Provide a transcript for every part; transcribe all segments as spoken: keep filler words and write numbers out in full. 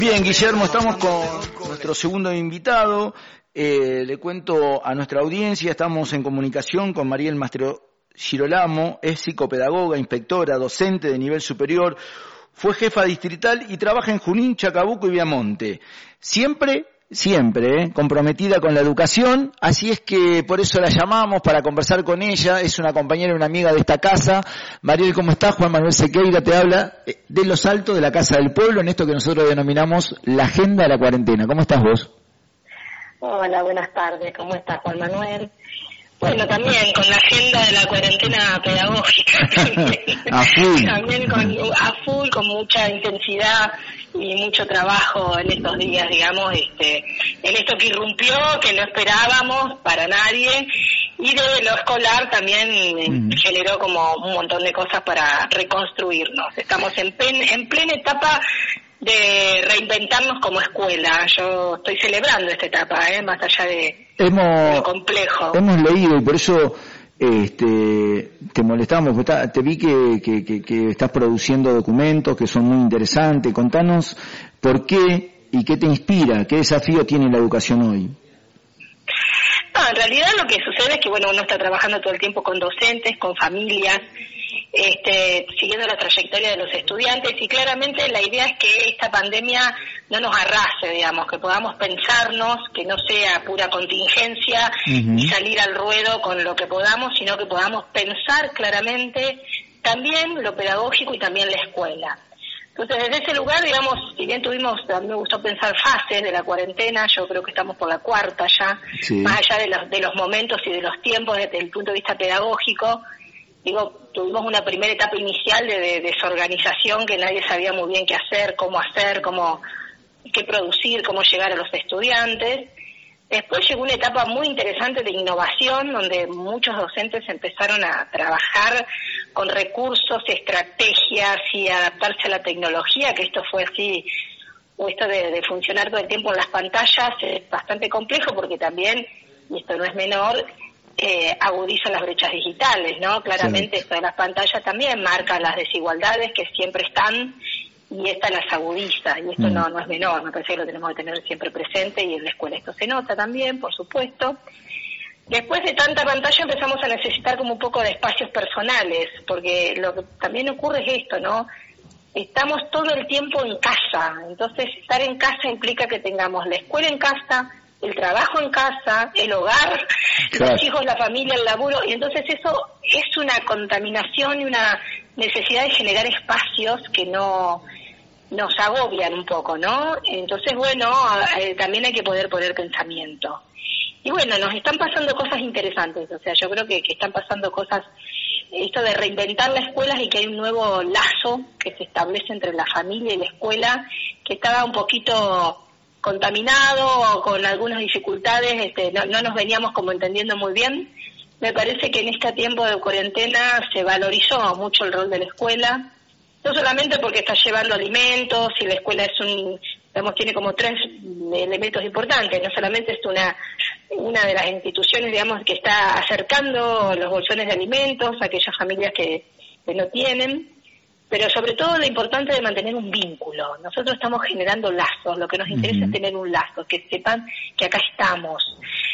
Bien, Guillermo, estamos con nuestro segundo invitado. Eh, le cuento a nuestra audiencia, estamos en comunicación con Mariel Mastro Girolamo, es psicopedagoga, inspectora, docente de nivel superior, fue jefa distrital y trabaja en Junín, Chacabuco y Viamonte. Siempre, siempre, ¿eh? comprometida con la educación, así es que por eso la llamamos para conversar con ella, es una compañera y una amiga de esta casa. Mariel, ¿cómo estás? Juan Manuel Sequeira te habla de Los Altos, de la Casa del Pueblo, en esto que nosotros denominamos la agenda de la cuarentena. ¿Cómo estás vos? Hola, buenas tardes, ¿cómo estás, Juan Manuel? Bueno, también con la agenda de la cuarentena pedagógica, también, a full, también con, a full, con mucha intensidad y mucho trabajo en estos días, digamos, este, en esto que irrumpió, que no esperábamos para nadie, y de lo escolar también mm. generó como un montón de cosas para reconstruirnos. Estamos en, pen, en plena etapa de reinventarnos como escuela. Yo estoy celebrando esta etapa, ¿eh? Más allá de, hemos, de lo complejo. Hemos leído y por eso este, te molestamos, te vi que, que, que, que estás produciendo documentos que son muy interesantes. Contanos por qué y qué te inspira, qué desafío tiene la educación hoy. No, en realidad lo que sucede es que bueno, uno está trabajando todo el tiempo con docentes, con familias, Este, siguiendo la trayectoria de los estudiantes, y claramente la idea es que esta pandemia no nos arrase, digamos, que podamos pensarnos, que no sea pura contingencia uh-huh. y salir al ruedo con lo que podamos, sino que podamos pensar claramente también lo pedagógico y también la escuela. Entonces, desde ese lugar, digamos, si bien tuvimos, a mí me gustó pensar fases de la cuarentena, yo creo que estamos por la cuarta ya, sí. más allá de los, de los momentos y de los tiempos desde el punto de vista pedagógico. Digo, tuvimos una primera etapa inicial de, de desorganización, que nadie sabía muy bien qué hacer, cómo hacer, cómo qué producir, cómo llegar a los estudiantes. Después llegó una etapa muy interesante de innovación, donde muchos docentes empezaron a trabajar con recursos, estrategias y adaptarse a la tecnología, que esto fue así, o esto de, de funcionar todo el tiempo en las pantallas es bastante complejo, porque también, y esto no es menor, Eh, agudizan las brechas digitales, ¿no? Claramente sí. Esto de las pantallas también marca las desigualdades que siempre están, y esta las agudiza, y esto mm. no, no es menor, me parece que lo tenemos que tener siempre presente, y en la escuela esto se nota también, por supuesto. Después de tanta pantalla empezamos a necesitar como un poco de espacios personales, porque lo que también ocurre es esto, ¿no? Estamos todo el tiempo en casa, entonces estar en casa implica que tengamos la escuela en casa, el trabajo en casa, el hogar, claro. los hijos, la familia, el laburo, y entonces eso es una contaminación y una necesidad de generar espacios que no nos agobian un poco, ¿no? Entonces, bueno, eh, también hay que poder poner pensamiento. Y bueno, nos están pasando cosas interesantes, o sea, yo creo que, que están pasando cosas, esto de reinventar la escuela, y que hay un nuevo lazo que se establece entre la familia y la escuela, que estaba un poquito contaminado o con algunas dificultades, este, no, no nos veníamos como entendiendo muy bien. Me parece que en este tiempo de cuarentena se valorizó mucho el rol de la escuela, no solamente porque está llevando alimentos, y la escuela es un, digamos, tiene como tres elementos importantes, no solamente es una una de las instituciones, digamos, que está acercando los bolsones de alimentos a aquellas familias que, que no tienen, pero sobre todo lo importante de mantener un vínculo. Nosotros estamos generando lazos, lo que nos interesa uh-huh. es tener un lazo, que sepan que acá estamos,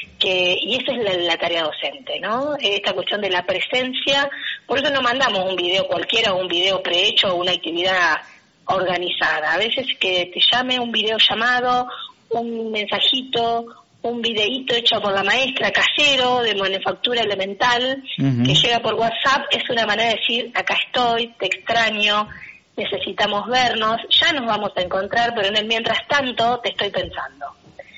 que y esa es la, la tarea docente, ¿no? Esta cuestión de la presencia, por eso no mandamos un video cualquiera, o un video prehecho, o una actividad organizada. A veces que te llame un video llamado, un mensajito, un videíto hecho por la maestra, casero, de manufactura elemental, uh-huh. que llega por WhatsApp, es una manera de decir, acá estoy, te extraño, necesitamos vernos, ya nos vamos a encontrar, pero en el mientras tanto te estoy pensando.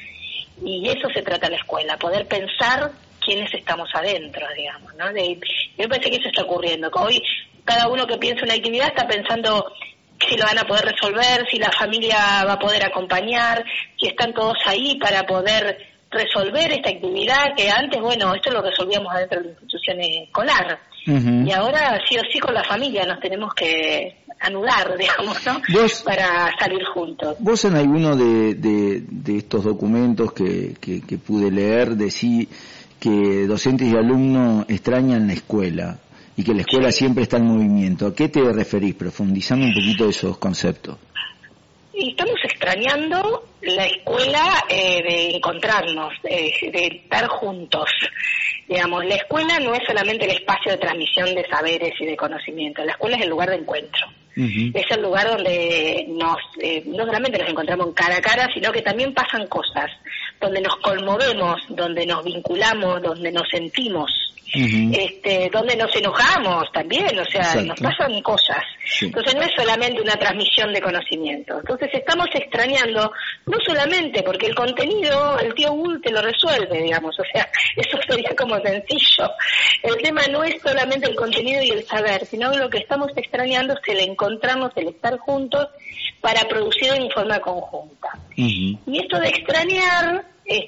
Y eso se trata la escuela, poder pensar quiénes estamos adentro, digamos, ¿no? De, me parece que eso está ocurriendo, que hoy cada uno que piensa una actividad está pensando si lo van a poder resolver, si la familia va a poder acompañar, si están todos ahí para poder resolver esta actividad, que antes, bueno, esto lo resolvíamos adentro de la institución escolar, uh-huh. y ahora sí o sí con la familia nos tenemos que anudar, digamos, ¿no? ¿Vos, para salir juntos. Vos en alguno de, de, de estos documentos que, que, que pude leer decís que docentes y alumnos extrañan la escuela y que la escuela sí. siempre está en movimiento. ¿A qué te referís? Profundizando un poquito de esos conceptos. Y estamos extrañando la escuela eh, de encontrarnos, eh, de estar juntos. Digamos, la escuela no es solamente el espacio de transmisión de saberes y de conocimiento, la escuela es el lugar de encuentro. Uh-huh. Es el lugar donde nos eh, no solamente nos encontramos cara a cara, sino que también pasan cosas, donde nos conmovemos, donde nos vinculamos, donde nos sentimos. Uh-huh. Este, donde nos enojamos también, o sea, exacto, nos pasan cosas. Sí. Entonces no es solamente una transmisión de conocimiento. Entonces estamos extrañando, no solamente porque el contenido, el tío Google te lo resuelve, digamos, o sea, eso sería como sencillo. El tema no es solamente el contenido y el saber, sino lo que estamos extrañando es el encontrarnos, el estar juntos para producir en forma conjunta. Uh-huh. Y esto de extrañar,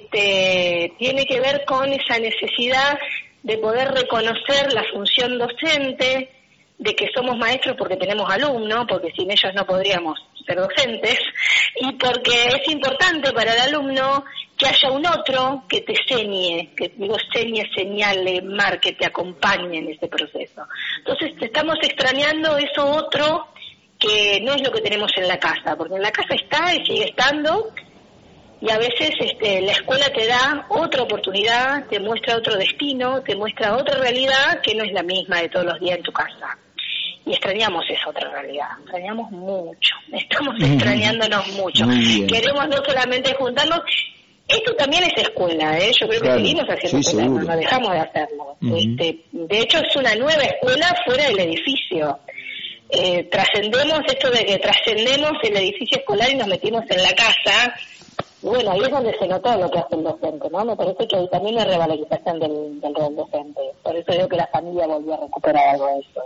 este, tiene que ver con esa necesidad de poder reconocer la función docente, de que somos maestros porque tenemos alumnos, porque sin ellos no podríamos ser docentes, y porque es importante para el alumno que haya un otro que te señe, que digo señe, señale, marque, te acompañe en este proceso. Entonces estamos extrañando eso otro que no es lo que tenemos en la casa, porque en la casa está y sigue estando. Y a veces este, la escuela te da otra oportunidad, te muestra otro destino, te muestra otra realidad que no es la misma de todos los días en tu casa. Y extrañamos esa otra realidad, extrañamos mucho, estamos extrañándonos mucho. Queremos no solamente juntarnos, esto también es escuela, ¿eh? Yo creo que claro, seguimos haciendo sí, escuela, no, no dejamos de hacerlo. Uh-huh. Este, de hecho es una nueva escuela fuera del edificio. Eh, trascendemos esto de que trascendemos el edificio escolar y nos metimos en la casa. Bueno, ahí es donde se notó lo que hace el docente, ¿no? Me parece que ahí también hay revalorización del, del rol docente. Por eso digo que la familia volvió a recuperar algo de eso.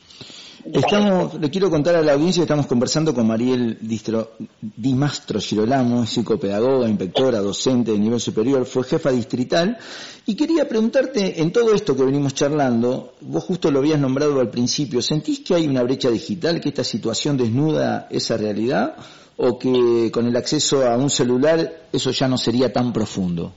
Estamos, le quiero contar a la audiencia que estamos conversando con Mariel Distro, Di Mastro Girolamo, es psicopedagoga, inspectora, docente de nivel superior, fue jefa distrital, y quería preguntarte, en todo esto que venimos charlando, vos justo lo habías nombrado al principio, ¿sentís que hay una brecha digital, que esta situación desnuda esa realidad, o que con el acceso a un celular eso ya no sería tan profundo?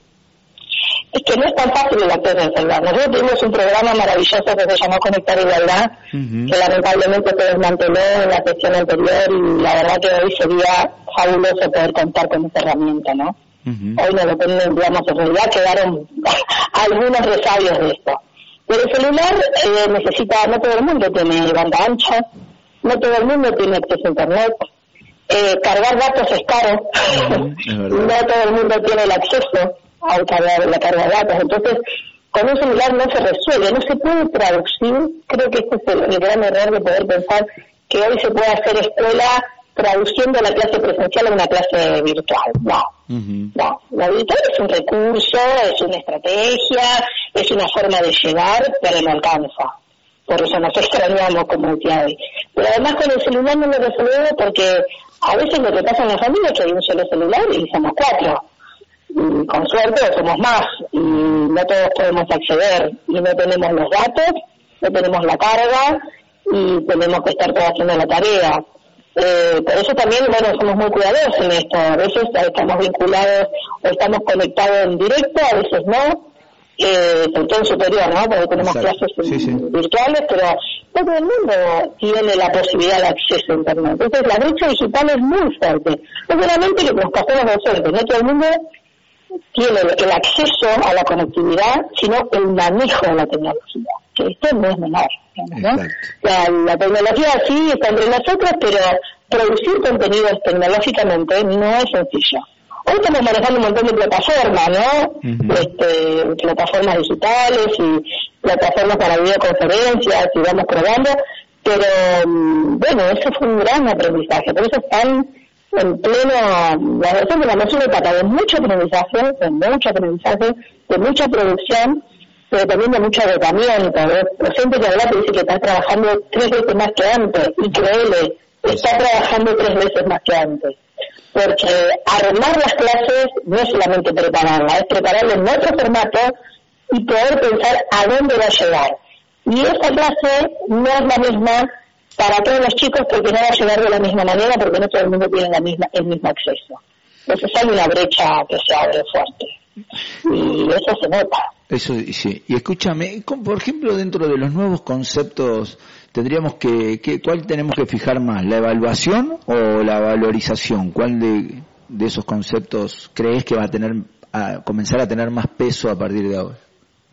Es que no es tan fácil el acceso al celular. Nosotros tuvimos un programa maravilloso que se llamó Conectar Igualdad, uh-huh, que lamentablemente se desmanteló en la sesión anterior, y la verdad que hoy sería fabuloso poder contar con esta herramienta, ¿no? Uh-huh. Hoy no lo tenemos, digamos, en realidad quedaron algunos resabios de esto. Pero el celular eh, necesita, no todo el mundo tiene banda ancha, no todo el mundo tiene acceso a internet, eh, cargar datos es caro, uh-huh, es no todo el mundo tiene el acceso a cargar, la carga de datos. Entonces, con un celular no se resuelve, no se puede traducir. Creo que este es el, el gran error de poder pensar que hoy se puede hacer escuela traduciendo la clase presencial a una clase virtual. No, uh-huh, no. La virtual es un recurso, es una estrategia, es una forma de llegar, pero no alcanza. Por eso nos extrañamos, como decía hoy. Pero además con el celular no lo resolvemos porque a veces lo que pasa en la familia es que hay un solo celular y somos cuatro. Y con suerte somos más, y no todos podemos acceder, y no tenemos los datos, no tenemos la carga, y tenemos que estar todos haciendo la tarea. Eh, por eso también, bueno, somos muy cuidadosos en esto. A veces estamos vinculados o estamos conectados en directo, a veces no, eh, sobre todo en superior, ¿no? Porque tenemos Exacto. clases sí, sí. virtuales, pero no todo el mundo tiene la posibilidad de acceso a internet. Entonces la brecha digital es muy fuerte. No solamente lo que nos pasó a los docentes, no todo el mundo tiene el acceso a la conectividad, sino el manejo de la tecnología, que esto no es menor, ¿no? La, la tecnología sí está entre nosotros, pero producir contenidos tecnológicamente no es sencillo. Hoy estamos manejando un montón de plataformas, ¿no? Uh-huh. Este, plataformas digitales y plataformas para videoconferencias, y vamos probando, pero bueno, eso fue un gran aprendizaje, por eso están en pleno, la versión de la una etapa de mucho aprendizaje, de mucho aprendizaje, de mucha producción, pero también de mucho agotamiento. El docente que habla te dice que está trabajando tres veces más que antes, y créele, está trabajando tres veces más que antes. Porque armar las clases no es solamente prepararla, es prepararla en otro formato y poder pensar a dónde va a llegar. Y esa clase no es la misma para todos los chicos porque no va a llegar de la misma manera, porque no todo el mundo tiene la misma, el mismo acceso. Entonces hay una brecha que se abre fuerte. Y eso se nota. Eso sí. Y escúchame, por ejemplo, dentro de los nuevos conceptos tendríamos que, que, ¿cuál tenemos que fijar más? ¿La evaluación o la valorización? ¿Cuál de, de esos conceptos crees que va a tener, a comenzar a tener más peso a partir de ahora?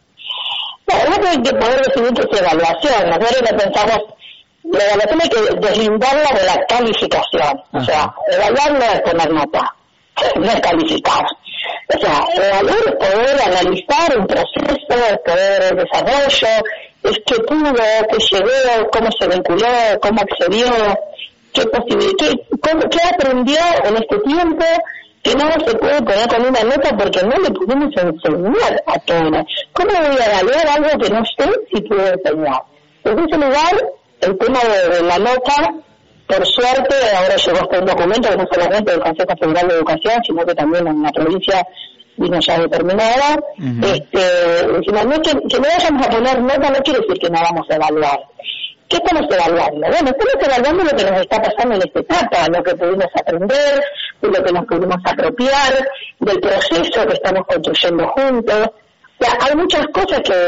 Bueno, no hay que poder definir que es evaluación. Nosotros lo pensamos, la evaluación hay que deslindarla de la calificación. Ajá. O sea, evaluar no es poner nota, no es calificar. O sea, evaluar es poder analizar un proceso, es poder el desarrollo, es qué pudo, qué llegó, cómo se vinculó, cómo accedió, qué posibilidad, qué, cómo, qué aprendió en este tiempo, que no se puede poner con una nota porque no le pudimos enseñar a todos. ¿Cómo voy a evaluar algo que no sé si puedo enseñar? En ese lugar, el tema de, de la nota, por suerte, ahora llegó hasta un documento que no solamente del Consejo Federal de Educación, sino que también en la provincia vino ya determinada. Uh-huh. Este, decimos, no que, que no vayamos a poner nota no quiere decir que no vamos a evaluar. ¿Qué estamos evaluando? Bueno, estamos evaluando lo que nos está pasando en esta etapa, lo que pudimos aprender, de lo que nos pudimos apropiar, del proceso que estamos construyendo juntos. O sea, hay muchas cosas que,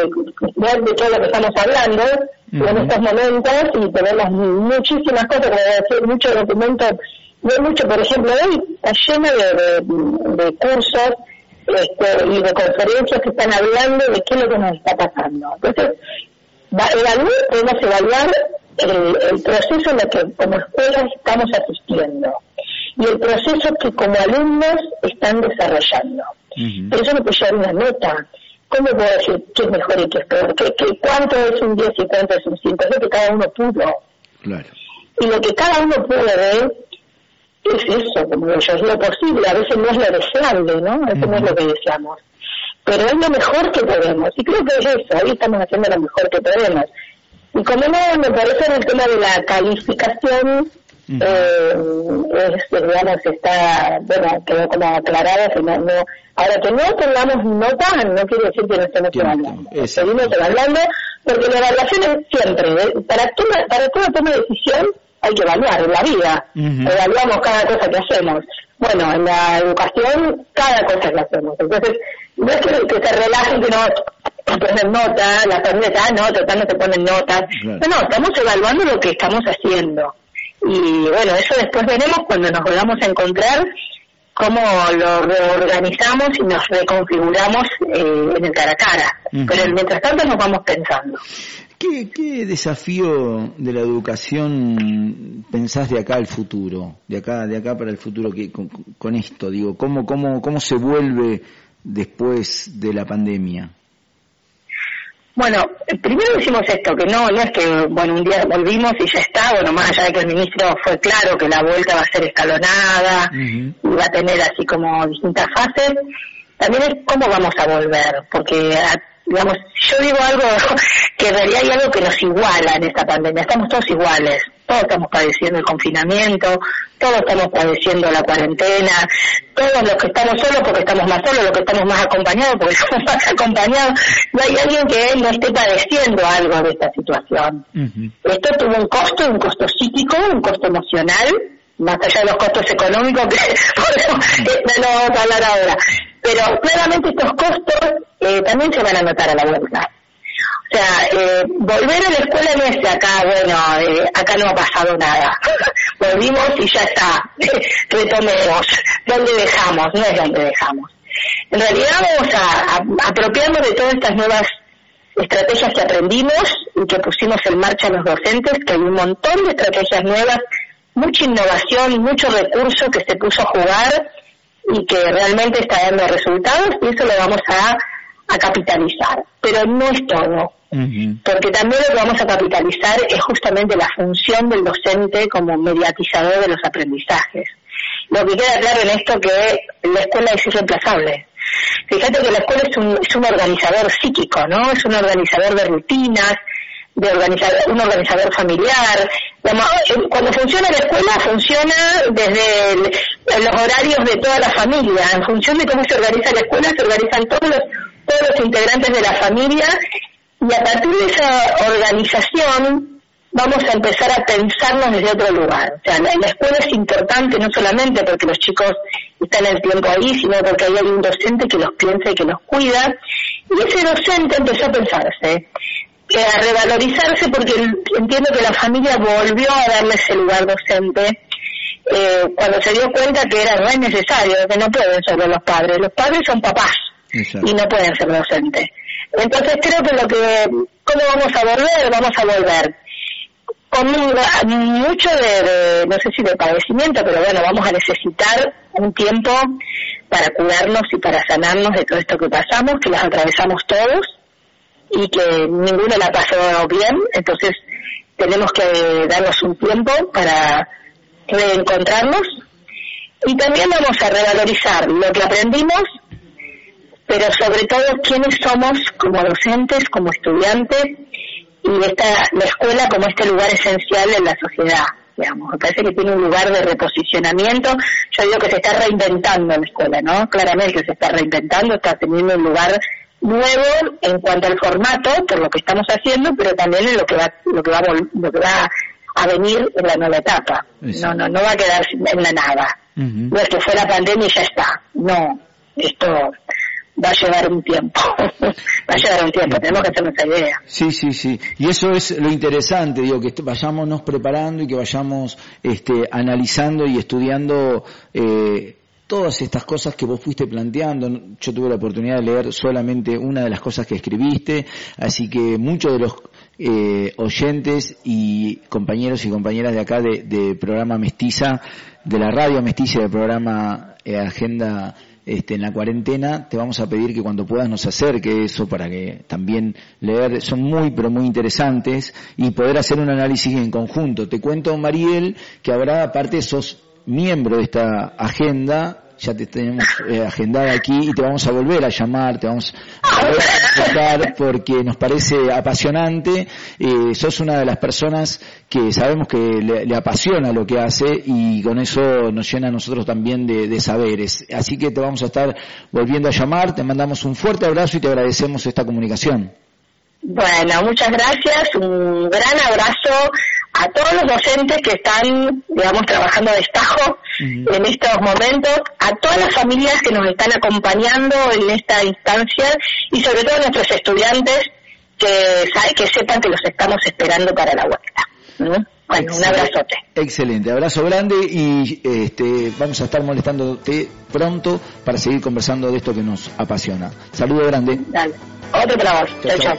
de todo lo que estamos hablando uh-huh. en estos momentos, y tenemos muchísimas cosas, como decir, muchos documentos, no hay mucho, por ejemplo, hoy está lleno de, de, de cursos este, y de conferencias que están hablando de qué es lo que nos está pasando. Entonces, evaluar, podemos evaluar el, el proceso en el que como escuela estamos asistiendo y el proceso que como alumnos están desarrollando. Uh-huh. Pero eso no puede llevar una nota. ¿Cómo puedo decir qué es mejor y qué es peor? ¿Qué, qué, ¿Cuánto es un diez y cuánto es un cinco? Es lo que cada uno pudo. Claro. Y lo que cada uno pudo ver es eso, como yo, es lo posible. A veces no es lo deseable, ¿no? A veces uh-huh. no es lo que deseamos. Pero es lo mejor que podemos, y creo que es eso, hoy estamos haciendo lo mejor que podemos. Y como no, me parece en el tema de la calificación, uh-huh. eh, es, digamos, está, bueno, quedó como aclarado, que no, no, ahora que no tengamos nota, no quiere decir que no estemos evaluando. Seguimos evaluando, porque la evaluación es siempre, ¿eh? para, toma, para toda toma de decisión hay que evaluar en la vida, uh-huh. evaluamos cada cosa que hacemos. Bueno, en la educación, cada cosa que hacemos. Entonces, no es que, que se relajen, que no ponen nota, las familias, ah, no, total no te ponen notas. Claro. No, no, estamos evaluando lo que estamos haciendo. Y bueno, eso después veremos cuando nos volvamos a encontrar, cómo lo reorganizamos y nos reconfiguramos eh, en el cara a cara. Uh-huh. Pero mientras tanto nos vamos pensando. ¿Qué, ¿Qué desafío de la educación pensás de acá al futuro? De acá, de acá para el futuro, que con, con esto, digo, ¿cómo, cómo, cómo se vuelve después de la pandemia? Bueno, primero decimos esto, que no, no es que, bueno, un día volvimos y ya está, bueno, más allá de que el ministro fue claro que la vuelta va a ser escalonada, uh-huh. y va a tener así como distintas fases, también es cómo vamos a volver, porque, digamos, yo digo algo que en realidad hay algo que nos iguala en esta pandemia, estamos todos iguales, todos estamos padeciendo el confinamiento, todos estamos padeciendo la cuarentena, todos los que estamos solos porque estamos más solos, los que estamos más acompañados porque estamos más acompañados, no hay alguien que no esté padeciendo algo de esta situación. Uh-huh. Esto tuvo un costo, un costo psíquico, un costo emocional, más allá de los costos económicos que podemos, no vamos a hablar ahora. Pero claramente estos costos eh, también se van a notar a la vuelta. O sea, eh, volver a la escuela no es de acá, bueno, eh, acá no ha pasado nada. Volvimos y ya está, retomemos. ¿Dónde dejamos? No es donde dejamos. En realidad vamos a, a apropiarnos de todas estas nuevas estrategias que aprendimos y que pusimos en marcha los docentes, que hay un montón de estrategias nuevas, mucha innovación, mucho recurso que se puso a jugar y que realmente está dando resultados, y eso lo vamos a, a capitalizar. Pero no es todo. Uh-huh. Porque también lo que vamos a capitalizar es justamente la función del docente como mediatizador de los aprendizajes. Lo que queda claro en esto que la escuela es irreemplazable. Fíjate que la escuela es un, es un organizador psíquico, ¿no? Es un organizador de rutinas, de organizar, un organizador familiar. Cuando funciona la escuela, funciona desde el, los horarios de toda la familia. En función de cómo se organiza la escuela, se organizan todos los, todos los integrantes de la familia, y a partir de esa organización vamos a empezar a pensarnos desde otro lugar. O sea, la, la escuela es importante no solamente porque los chicos están el tiempo ahí, sino porque ahí hay un docente que los piensa y que los cuida. Y ese docente empezó a pensarse, eh, a revalorizarse, porque entiendo que la familia volvió a darle ese lugar docente eh, cuando se dio cuenta que era no es necesario, que no pueden ser los padres, los padres son papás. Exacto. Y no pueden ser docentes. Entonces creo que lo que, ¿cómo vamos a volver? Vamos a volver con un, mucho de, de, no sé si de padecimiento, pero bueno, vamos a necesitar un tiempo para curarnos y para sanarnos de todo esto que pasamos, que las atravesamos todos y que ninguno la pasó bien, entonces tenemos que darnos un tiempo para reencontrarnos y también vamos a revalorizar lo que aprendimos, pero sobre todo quiénes somos como docentes, como estudiantes, y esta, la escuela como este lugar esencial en la sociedad, digamos. Me parece que tiene un lugar de reposicionamiento. Yo digo que se está reinventando la escuela, ¿no? Claramente se está reinventando, está teniendo un lugar nuevo en cuanto al formato, por lo que estamos haciendo, pero también en lo que va, lo que va, lo que va a venir en la nueva etapa. No, no, no va a quedar en la nada. Uh-huh. No es que fue la pandemia y ya está. No, esto va a llevar un tiempo, va a llevar un tiempo, tenemos que hacernos esa idea. Sí, sí, sí, y eso es lo interesante, digo, que vayámonos preparando y que vayamos este, analizando y estudiando eh, todas estas cosas que vos fuiste planteando. Yo tuve la oportunidad de leer solamente una de las cosas que escribiste, así que muchos de los eh, oyentes y compañeros y compañeras de acá de, de programa Mestiza, de la radio Mestiza, del programa eh, Agenda Este, en la cuarentena, te vamos a pedir que cuando puedas nos acerque eso para que también leer, son muy pero muy interesantes y poder hacer un análisis en conjunto. Te cuento, Mariel, que ahora aparte sos miembro de esta agenda, ya te tenemos eh, agendada aquí y te vamos a volver a llamar, te vamos a volver a contar porque nos parece apasionante. Eh, sos una de las personas que sabemos que le, le apasiona lo que hace y con eso nos llena a nosotros también de, de saberes. Así que te vamos a estar volviendo a llamar, te mandamos un fuerte abrazo y te agradecemos esta comunicación. Bueno, muchas gracias, un gran abrazo a todos los docentes que están, digamos, trabajando a destajo uh-huh. en estos momentos, a todas las familias que nos están acompañando en esta instancia y sobre todo a nuestros estudiantes que, que sepan que los estamos esperando para la vuelta. ¿no? Bueno, excelente, un abrazote. Excelente, abrazo grande y este, vamos a estar molestándote pronto para seguir conversando de esto que nos apasiona. Saludo grande. Dale, otro para vos. Chao, chao.